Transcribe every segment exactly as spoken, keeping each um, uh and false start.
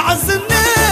عز الناس.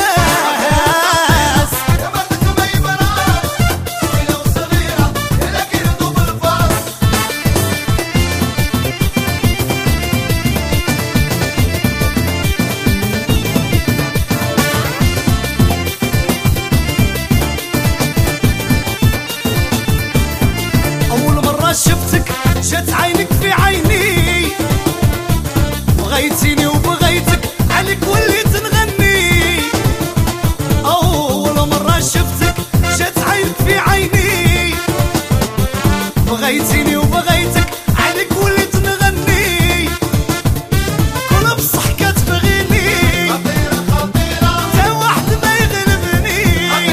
شفتك جات عينك في عيني، بغيتيني وبغيتك عليك وليت نغني. أول مرة شفتك جات عينك في عيني، بغيتيني وبغيتك عليك وليت نغني. كل بصح كتبغيني خطيرة خطيرة تا واحد ما يغلبني.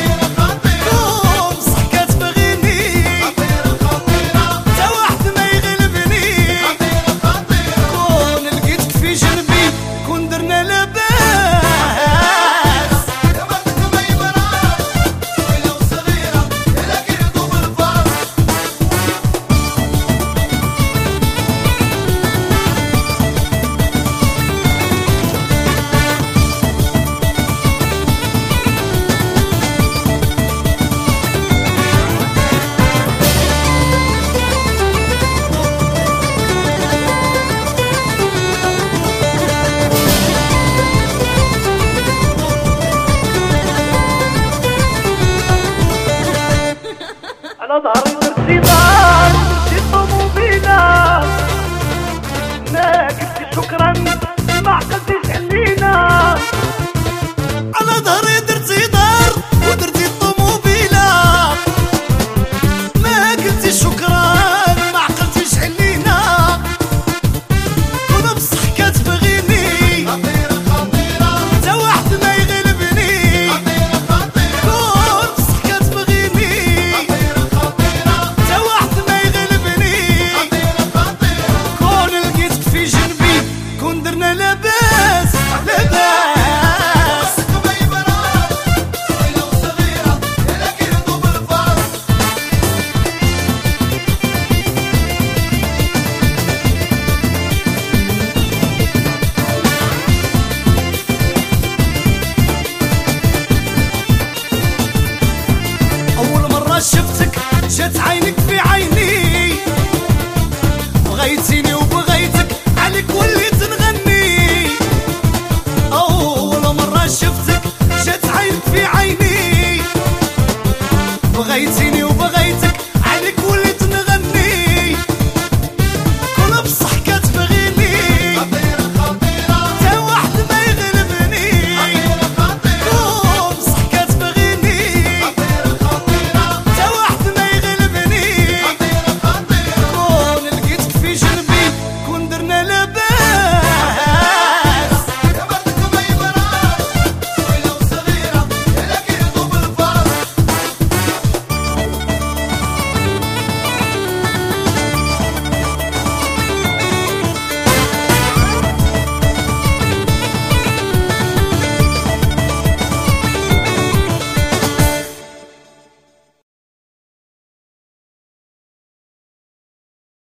كل بصح كتبغيني على ظهري درتي دار درتي طوموبيلة، ما قلتي شكرا ما عقلتيش علينا. على ظهري درتي دار ودرتي طوموبيلة، ما قلتي شكرا ما عقلتيش علينا. كل بصح كتبغيني خطيرة خطيرة تا واحد ما يغلبني. كل بصح كتبغيني كون لقيتك في جنبي كون درنا لاباس لاباس.